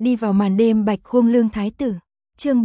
đi vào màn đêm bạch khung lương thái tử. Chương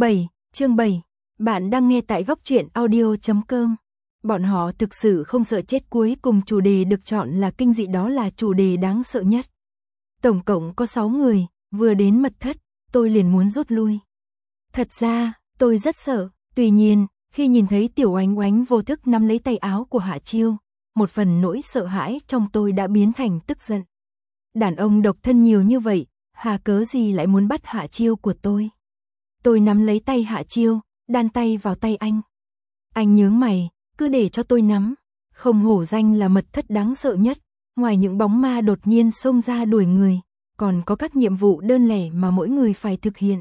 7, bạn đang nghe tại góc truyện audio.com. Bọn họ thực sự không sợ chết, cuối cùng chủ đề được chọn là kinh dị, đó là chủ đề đáng sợ nhất. Tổng cộng có 6 người, vừa đến mật thất, tôi liền muốn rút lui. Thật ra, tôi rất sợ, tuy nhiên, khi nhìn thấy Tiểu Oánh Oánh vô thức nắm lấy tay áo của Hạ Chiêu, một phần nỗi sợ hãi trong tôi đã biến thành tức giận. Đàn ông độc thân nhiều như vậy, hà cớ gì lại muốn bắt Hạ Chiêu của tôi? Tôi nắm lấy tay Hạ Chiêu, đan tay vào tay anh. Anh nhướng mày, cứ để cho tôi nắm. Không hổ danh là mật thất đáng sợ nhất, ngoài những bóng ma đột nhiên xông ra đuổi người, còn có các nhiệm vụ đơn lẻ mà mỗi người phải thực hiện.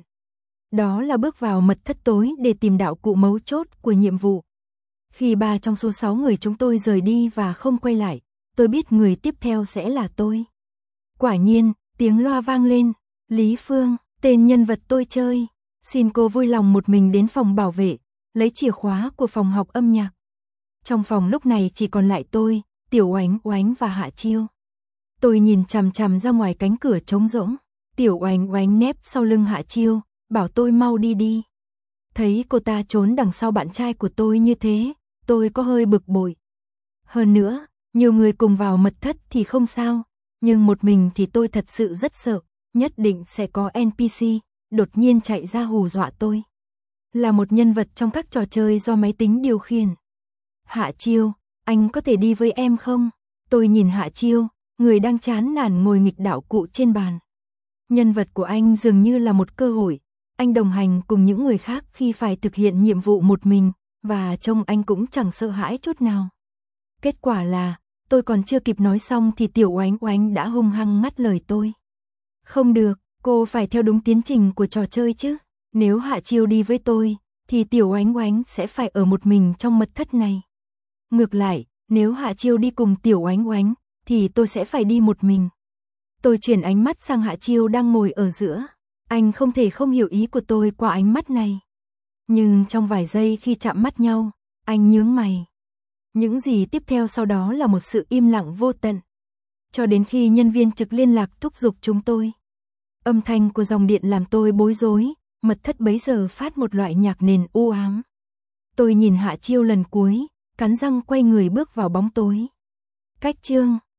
Đó là bước vào mật thất tối để tìm đạo cụ mấu chốt của nhiệm vụ. Khi 3 trong số 6 người chúng tôi rời đi và không quay lại, tôi biết người tiếp theo sẽ là tôi. Quả nhiên, tiếng loa vang lên. Lý Phương, tên nhân vật tôi chơi. Xin cô vui lòng một mình đến phòng bảo vệ, lấy chìa khóa của phòng học âm nhạc. Trong phòng lúc này chỉ còn lại tôi, Tiểu Oánh Oánh và Hạ Chiêu. Tôi nhìn chằm chằm ra ngoài cánh cửa trống rỗng. Tiểu Oánh Oánh nép sau lưng Hạ Chiêu, bảo tôi mau đi đi. Thấy cô ta trốn đằng sau bạn trai của tôi như thế, tôi có hơi bực bội. Hơn nữa, nhiều người cùng vào mật thất thì không sao, nhưng một mình thì tôi thật sự rất sợ, nhất định sẽ có NPC đột nhiên chạy ra hù dọa tôi. Là một nhân vật trong các trò chơi do máy tính điều khiển. Hạ Chiêu, anh có thể đi với em không? Tôi nhìn Hạ Chiêu, người đang chán nản ngồi nghịch đạo cụ trên bàn. Nhân vật của anh dường như là một cơ hội. Anh đồng hành cùng những người khác khi phải thực hiện nhiệm vụ một mình, và trông anh cũng chẳng sợ hãi chút nào. Kết quả là, tôi còn chưa kịp nói xong thì Tiểu Oánh Oánh đã hung hăng ngắt lời tôi. Không được, cô phải theo đúng tiến trình của trò chơi chứ. Nếu Hạ Chiêu đi với tôi, thì Tiểu Oánh Oánh sẽ phải ở một mình trong mật thất này. Ngược lại, nếu Hạ Chiêu đi cùng Tiểu Oánh Oánh, thì tôi sẽ phải đi một mình. Tôi chuyển ánh mắt sang Hạ Chiêu đang ngồi ở giữa. Anh không thể không hiểu ý của tôi qua ánh mắt này. Nhưng trong vài giây khi chạm mắt nhau, anh nhướng mày. Những gì tiếp theo sau đó là một sự im lặng vô tận. Cho đến khi nhân viên trực liên lạc thúc giục chúng tôi. Âm thanh của dòng điện làm tôi bối rối, mật thất bấy giờ phát một loại nhạc nền u ám. Tôi nhìn Hạ Chiêu lần cuối, cắn răng quay người bước vào bóng tối. Cách chương